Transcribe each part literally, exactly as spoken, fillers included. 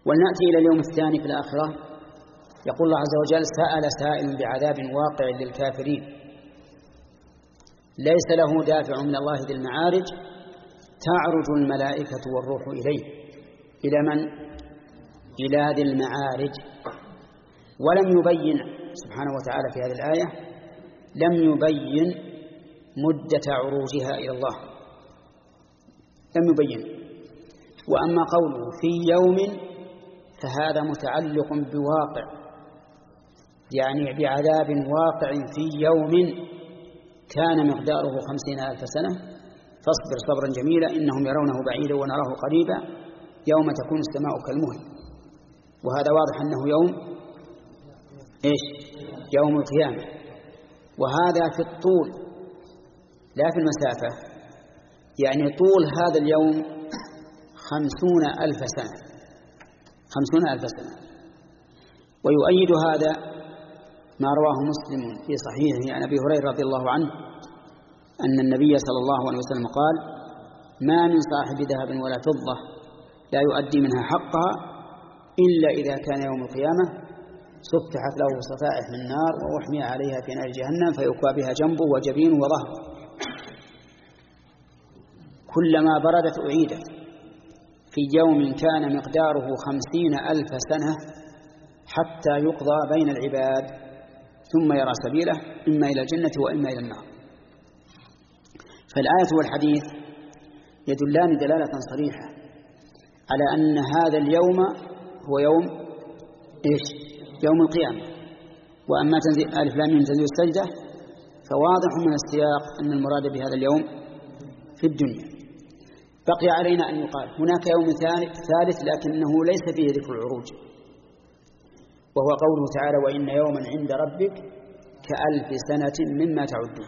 ولنأتي إلى اليوم الثاني في الآخرة. يقول الله عز وجل: سأل سائل بعذاب واقع للكافرين ليس له دافع من الله ذي المعارج تعرج الملائكة والروح إليه. إلى من؟ إلى ذي المعارج. ولم يبين سبحانه وتعالى في هذه الآية لم يبين مدة عروجها إلى الله، لم يبين. وأما قوله في يوم فهذا متعلق بواقع، يعني بعذاب واقع في يوم كان مقداره خمسين ألف سنة فاصبر صبرا جميلا إنهم يرونه بعيدا ونراه قريبا يوم تكون السماء كالمهل. وهذا واضح أنه يوم إيش؟ يوم القيامة. وهذا في الطول لا في المسافة، يعني طول هذا اليوم خمسون ألف سنة، خمسون ألف سنة. ويؤيد هذا ما رواه مسلم في صحيحه عن أبي هريرة رضي الله عنه أن النبي صلى الله عليه وسلم قال: ما من صاحب ذهب ولا فضة لا يؤدي منها حقها إلا إذا كان يوم القيامة سفحت له صفائح من نار وأحمي عليها في نار جهنم فيكوى بها جنبه وجبينه وظهره كلما بردت أعيدت في يوم كان مقداره خمسين ألف سنة حتى يقضى بين العباد ثم يرى سبيله إما إلى الجنة وإما إلى النار. فالآية والحديث يدلان دلالة صريحة على أن هذا اليوم هو يوم إيش؟ يوم القيامة. وأما تنزيل ألف لام ميم تنزيل السجدة فواضح من السياق أن المراد بهذا اليوم في الدنيا. بقي علينا أن يقال هناك يوم ثالث لكنه ليس فيه ذكر العروج، وهو قوله تعالى: وإن يوما عند ربك كألف سنة مما تعدون.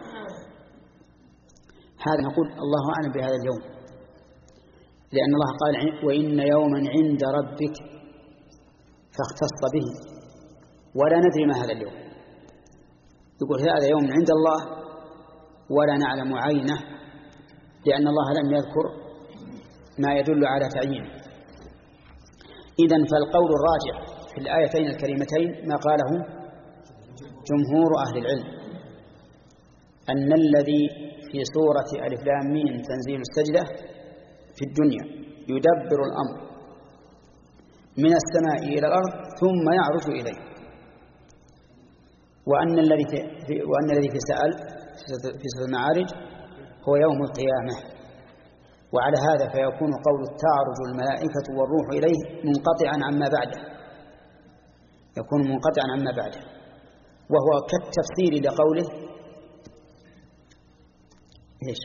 هذا نقول الله أعلم بهذا اليوم، لأن الله قال: وإن يوما عند ربك، فاختص به، ولا ندري ما هذا اليوم. يقول هذا يوم عند الله ولا نعلم عينه، لأن الله لم يذكر ما يدل على تعيينه. إذن فالقول الراجح في الآيتين الكريمتين ما قاله جمهور أهل العلم، أن الذي في سورة ألف لام ميم تنزيل السجدة في الدنيا يدبر الأمر من السماء إلى الأرض ثم يعرج إليه، وأن الذي في وأن الذي في سأل في سورة المعارج هو يوم القيامة. وعلى هذا فيكون قول تعرج الملائكة والروح إليه منقطعا عما بعده، يكون منقطعا عما بعده، وهو كالتفسير لقوله إيش؟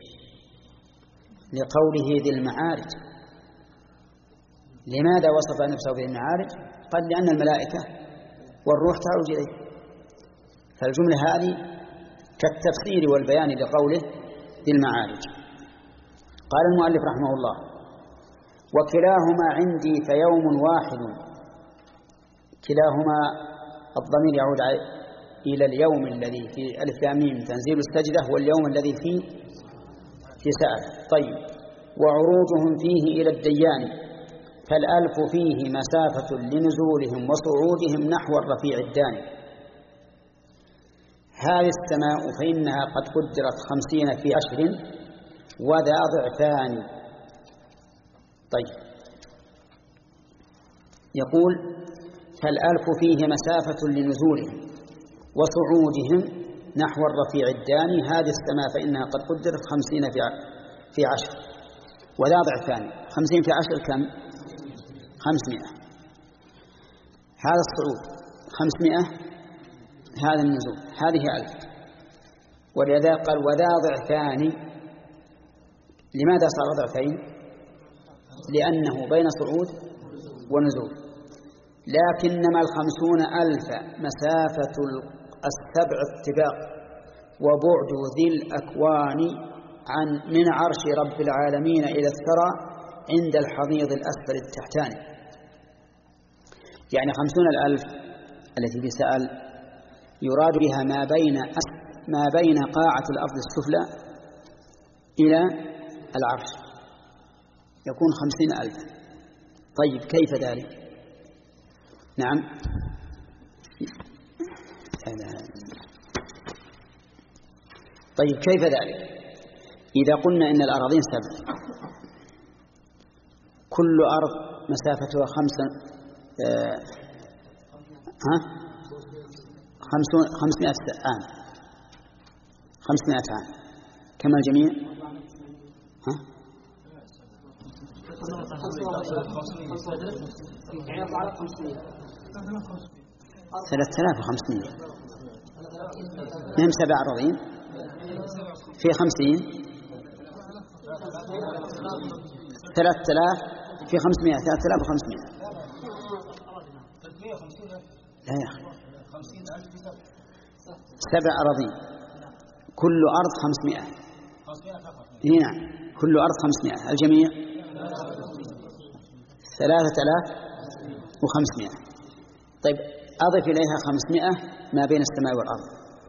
لقوله ذي المعارج. لماذا وصف نفسه بذي المعارج؟ قال: لأن الملائكة والروح تعرج إليه. فالجملة هذه كالتفسير والبيان لقوله ذي المعارج. قال المؤلف رحمه الله: وكلاهما عندي فيوم واحد. كلاهما الضمير يعود إلى اليوم الذي في ألف لام ميم تنزيل السجدة واليوم الذي فيه في سأل. طيب، وعروجهم فيه إلى الديان فالألف فيه مسافة لنزولهم وصعودهم نحو الرفيع الداني. هذه السماء فإنها قد قدرت خمسين في عشر وذا ضعفان. طيب، يقول: فالألف فيه مسافة لنزولهم وصعودهم نحو الرفيع الداني. هذه السماء فإنها قد قدرت خمسين في عشر وذا ضعفان. خمسين في عشر كم؟ خمسمائة. هذا الصعود خمسمائة، هذا النزول هذه ألف. ولذا قال وذا ضعفان. لماذا صار ضعفين؟ لأنه بين صعود ونزول. لكنما الخمسون ألف مسافة السبع الطباق وبعد ذي الأكوان عن من عرش رب العالمين إلى الثرى عند الحضيض الأسفل التحتاني. يعني خمسون الألف التي في سأل يراد بها ما بين ما بين قاعة الأرض السفلى إلى العرش، يكون خمسين ألف. طيب، كيف ذلك؟ نعم. طيب كيف ذلك؟ إذا قلنا إن الأراضين سبع، كل أرض مسافتها خمسة آه ها خمسون خمسمائة عام، خمسمائة عام كما الجميع. ها ثلاثة آلاف وخمسمائة هم سبع أراضين في خمسين ثلاثة آلاف في خمسمائة ثلاثة آلاف وخمسمائة. لا يا أخي، سبع أراضين كل أرض خمسمائة. نعم كل أرض خمسمائة، الجميع ثلاثة آلاف وخمسمائة. طيب أضف إليها خمسمائة ما بين السماء والأرض.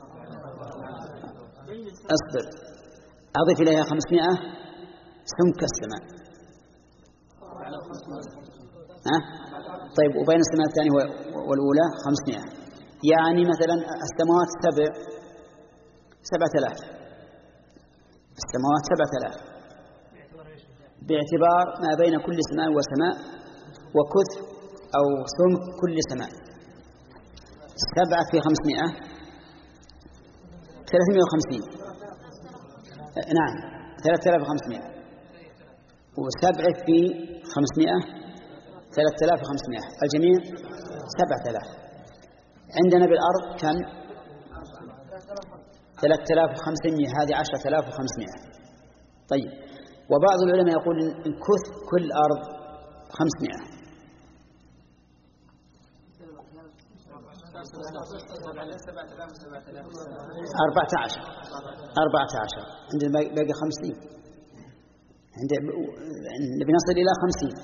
أصبر، أضف إليها خمسمائة سمك السماء. ها؟ طيب وبين السماء الثانية والأولى خمسمائة، يعني مثلا السماوات سبع سبعة آلاف، السماوات سبعة آلاف باعتبار ما بين كل سماء وسماء وكث أو سمك كل سماء. سبعة في خمسمائة ثلاثمائة وخمسين. نعم ثلاثة آلاف وخمسمائة، وسبعة في خمسمائة ثلاثة آلاف وخمسمائة، الجميع سبعة آلاف. عندنا بالأرض كم؟ ثلاثة آلاف وخمسمائة، هذه عشرة آلاف وخمسمائة. طيب وبعض العلماء يقول إن كث كل أرض خمسمائة. أربعة عشر أربعة عشر عندنا باقي خمسين، عندنا بنصل إلى خمسين.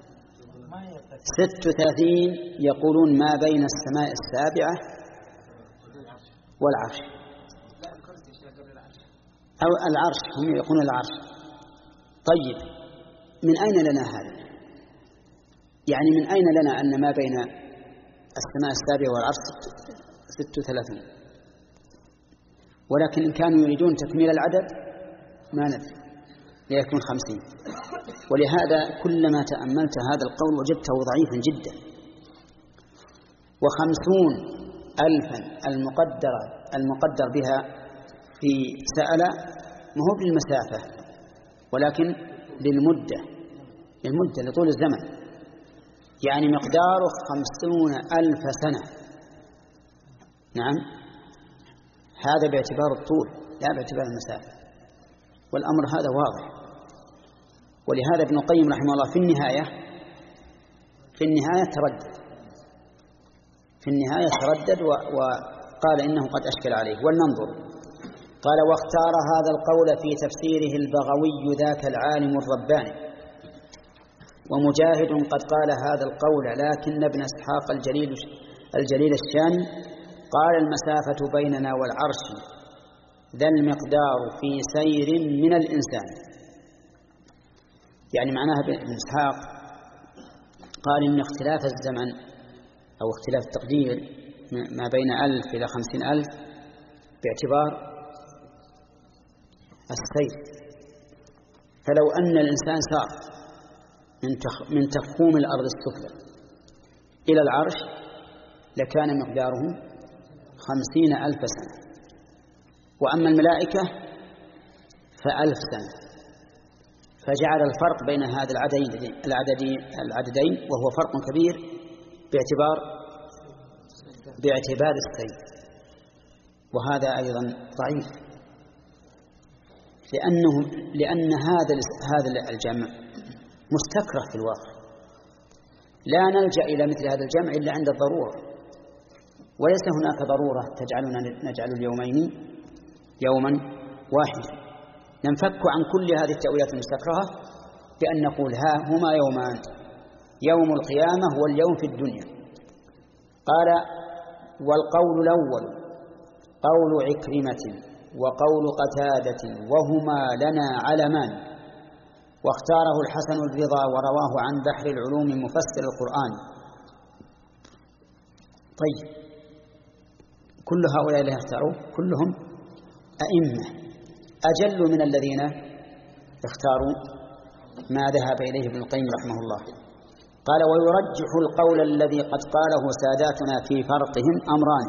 ست وثلاثين يقولون ما بين السماء السابعة والعرش، أو العرش، هم يقولون العرش. طيب من أين لنا هذا؟ يعني من أين لنا أن ما بين السماء السابعة والعرش ست وثلاثين؟ ولكن إن كانوا يريدون تكميل العدد ما ندري ليكون خمسين. ولهذا كلما تأملت هذا القول وجدته ضعيفا جدا. وخمسون ألفا المقدرة المقدر بها في سأل ما هو بالمسافة ولكن للمدة، للمدة لطول الزمن، يعني مقداره خمسون ألف سنة. نعم هذا باعتبار الطول لا باعتبار المسافة، والأمر هذا واضح. ولهذا ابن القيم رحمه الله في النهاية في النهاية تردد في النهاية تردد وقال إنه قد أشكل عليه. ولننظر. قال واختار هذا القول في تفسيره البغوي ذاك العالم الرباني، ومجاهد قد قال هذا القول، لكن ابن اسحاق الجليل الجليل الشامي قال المسافة بيننا والعرش ذا المقدار في سير من الإنسان. يعني معناها ابن اسحاق قال إن اختلاف الزمن أو اختلاف التقدير ما بين ألف إلى خمسين ألف باعتبار السير. فلو أن الإنسان سار من تخوم الأرض السفلى إلى العرش لكان مقداره خمسين ألف سنة، وأما الملائكة فألف سنة. فجعل الفرق بين هذا العددين العددين وهو فرق كبير باعتبار باعتبار السير. وهذا أيضا ضعيف، لأنه لأن هذا هذا الجمع مستكره في الواقع، لا نلجأ إلى مثل هذا الجمع إلا عند الضرورة، وليس هناك ضرورة تجعلنا نجعل اليومين يوما واحدا. ننفك عن كل هذه التأويلات المستكرهة بأن نقول ها هما يومان، يوم القيامة واليوم في الدنيا. قال والقول الأول قول عكرمة وقول قتادة وهما لنا علمان، واختاره الحسن الرضا ورواه عن بحر العلوم مفسر القرآن. طيب كل هؤلاء اللي اختاروا كلهم أئمة أجل من الذين اختاروا ما ذهب إليه ابن القيم رحمه الله. قال: ويرجح القول الذي قد قاله ساداتنا في فرقهم أمران.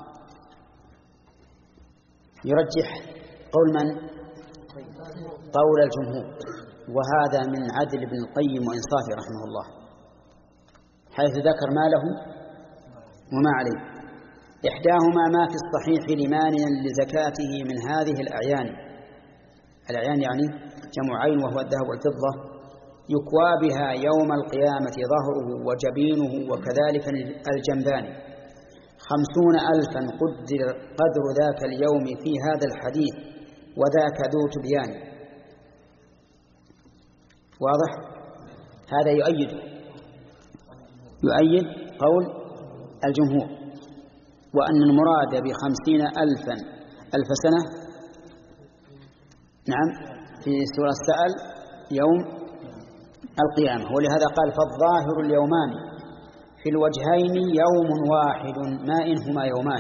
يرجح قول من؟ قول الجمهور، وهذا من عدل ابن القيم وإنصافه رحمه الله، حيث ذكر ما له وما عليه. إحداهما ما في الصحيح لمانع لزكاته من هذه الأعيان. الأعيان يعني جمع عين وهو الذهب والفضة، يكوى بها يوم القيامة ظهره وجبينه وكذلك الجنبان، خمسون ألفا قدر قدر ذاك اليوم في هذا الحديث، وذاك ذو تبيان. واضح؟ هذا يؤيد يؤيد قول الجمهور، وأن المراد بخمسين ألفا ألف سنة نعم في سورة السأل يوم القيامة. ولهذا قال: فالظاهر اليومان في الوجهين يوم واحد ما إنهما يومان.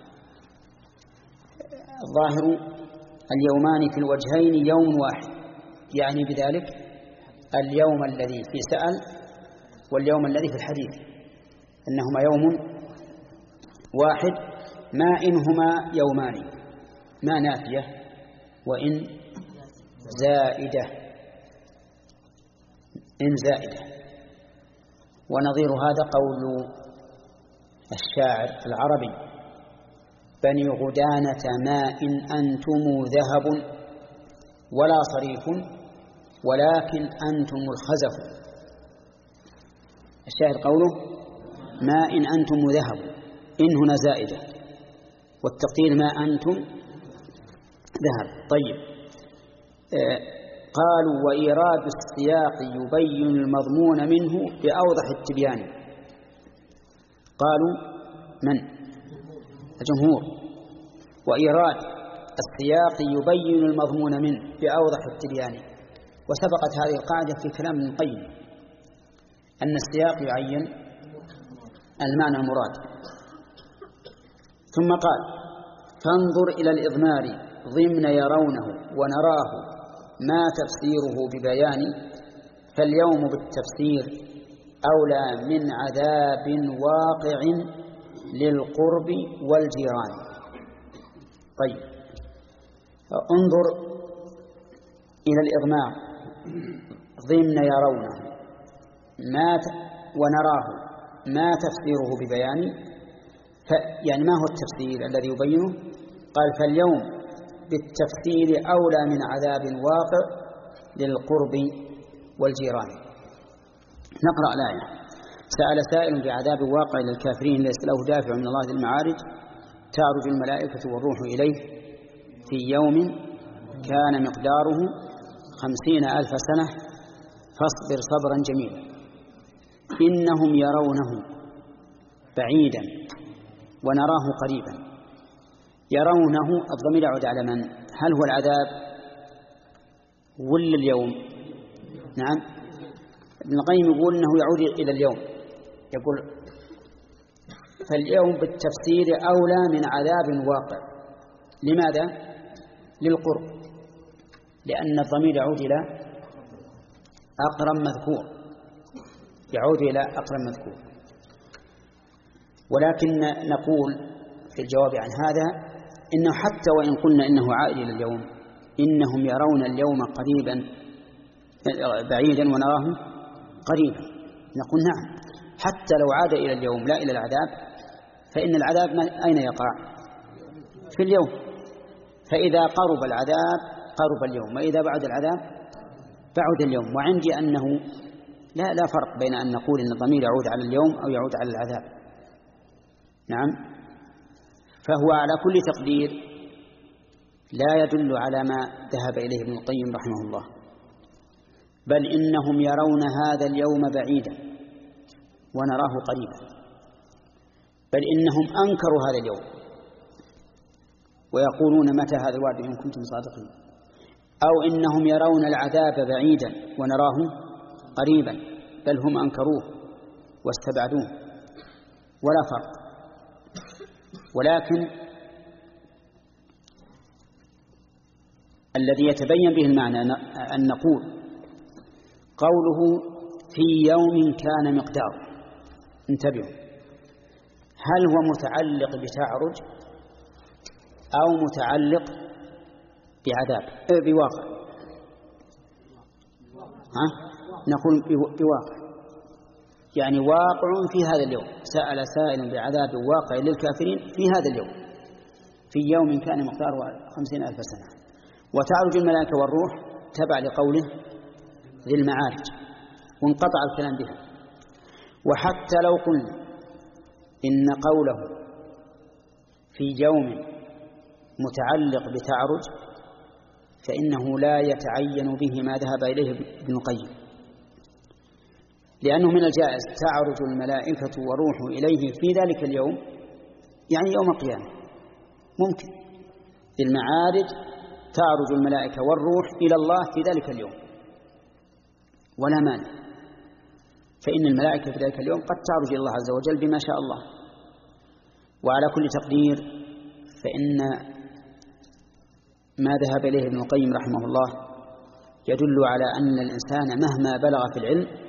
الظاهر اليومان في الوجهين يوم واحد، يعني بذلك اليوم الذي في سأل واليوم الذي في الحديث إنهما يوم واحد ما إنهما يومان، ما نافية وإن زائدة، إن زائدة. ونظير هذا قول الشاعر العربي: بني غدانة ما إن أنتم ذهب ولا صريف ولكن أنتم الخزف. الشاهد قوله: ما إن أنتم ذهب، إن هنا زائدة، والتقدير ما أنتم ذهب. طيب، آه قالوا: وإيراد السياق يبين المضمون منه بأوضح التبيان. قالوا من؟ الجمهور. وإيراد السياق يبين المضمون منه بأوضح التبيان. وسبقت هذه القاعدة في كلام ابن القيم أن السياق يعين المعنى المراد. ثم قال: فانظر إلى الإضمار ضمن يرونه ونراه ما تفسيره ببيان، فاليوم بالتفسير أولى من عذاب واقع للقرب والجيران. طيب، انظر إلى الإضمار ضمن يرونه ما ت... ونراه ما تفسيره ببيان. ف... يعني ما هو التفسير الذي يبينه؟ قال: فاليوم بالتفسير أولى من عذاب واقع للقرب والجيران. نقرأ الآية: سأل سائل بعذاب واقع للكافرين ليس له دافع من الله ذي المعارج، تعرج الملائكة والروح إليه في يوم كان مقداره خمسين ألف سنة فاصبر صبرا جميلا إنهم يرونه بعيدا ونراه قريبا. يرونه الضمير يعود على من؟ هل هو العذاب ولا اليوم؟ نعم، ابن القيم يقول انه يعود الى اليوم، يقول: فاليوم بالتفسير اولى من عذاب واقع. لماذا؟ للقرب، لان الضمير يعود الى اقرب مذكور، يعود الى اقرب مذكور. ولكن نقول في الجواب عن هذا إنه حتى وإن قلنا إنه عائد إلى اليوم، إنهم يرون اليوم قريبا بعيدا ونراه قريبا. نقول نعم، حتى لو عاد إلى اليوم لا إلى العذاب، فإن العذاب أين يقع؟ في اليوم. فإذا قرب العذاب قرب اليوم، وإذا بعد العذاب بعد اليوم. وعندي أنه لا لا فرق بين أن نقول إن الضمير يعود على اليوم أو يعود على العذاب. نعم، فهو على كل تقدير لا يدل على ما ذهب إليه ابن القيم رحمه الله، بل إنهم يرون هذا اليوم بعيدا ونراه قريبا، بل إنهم أنكروا هذا اليوم ويقولون متى هذا الوعد إن كنتم صادقين، أو إنهم يرون العذاب بعيدا ونراه قريبا، بل هم أنكروه واستبعدوه، ولا فرق. ولكن الذي يتبين به المعنى أن نقول قوله في يوم كان مقداره، انتبهوا، هل هو متعلق بتعرج أو متعلق بعذاب بواقع؟ ها؟ نقول بواقع، يعني واقع في هذا اليوم. سأل سائل بعذاب واقع للكافرين في هذا اليوم، في يوم كان مقداره خمسين ألف سنة. وتعرج الملائكة والروح تبع لقوله ذي المعارج، وانقطع الكلام بها. وحتى لو قلنا إن قوله في يوم متعلق بتعرج فإنه لا يتعين به ما ذهب إليه ابن القيم، لأنه من الجائز تعرج الملائكة والروح إليه في ذلك اليوم، يعني يوم القيامة ممكن في المعارج تعرج الملائكة والروح إلى الله في ذلك اليوم ولا مانع، فإن الملائكة في ذلك اليوم قد تعرج إلى الله عز وجل بما شاء الله. وعلى كل تقدير فإن ما ذهب إليه ابن القيم رحمه الله يدل على أن الإنسان مهما بلغ في العلم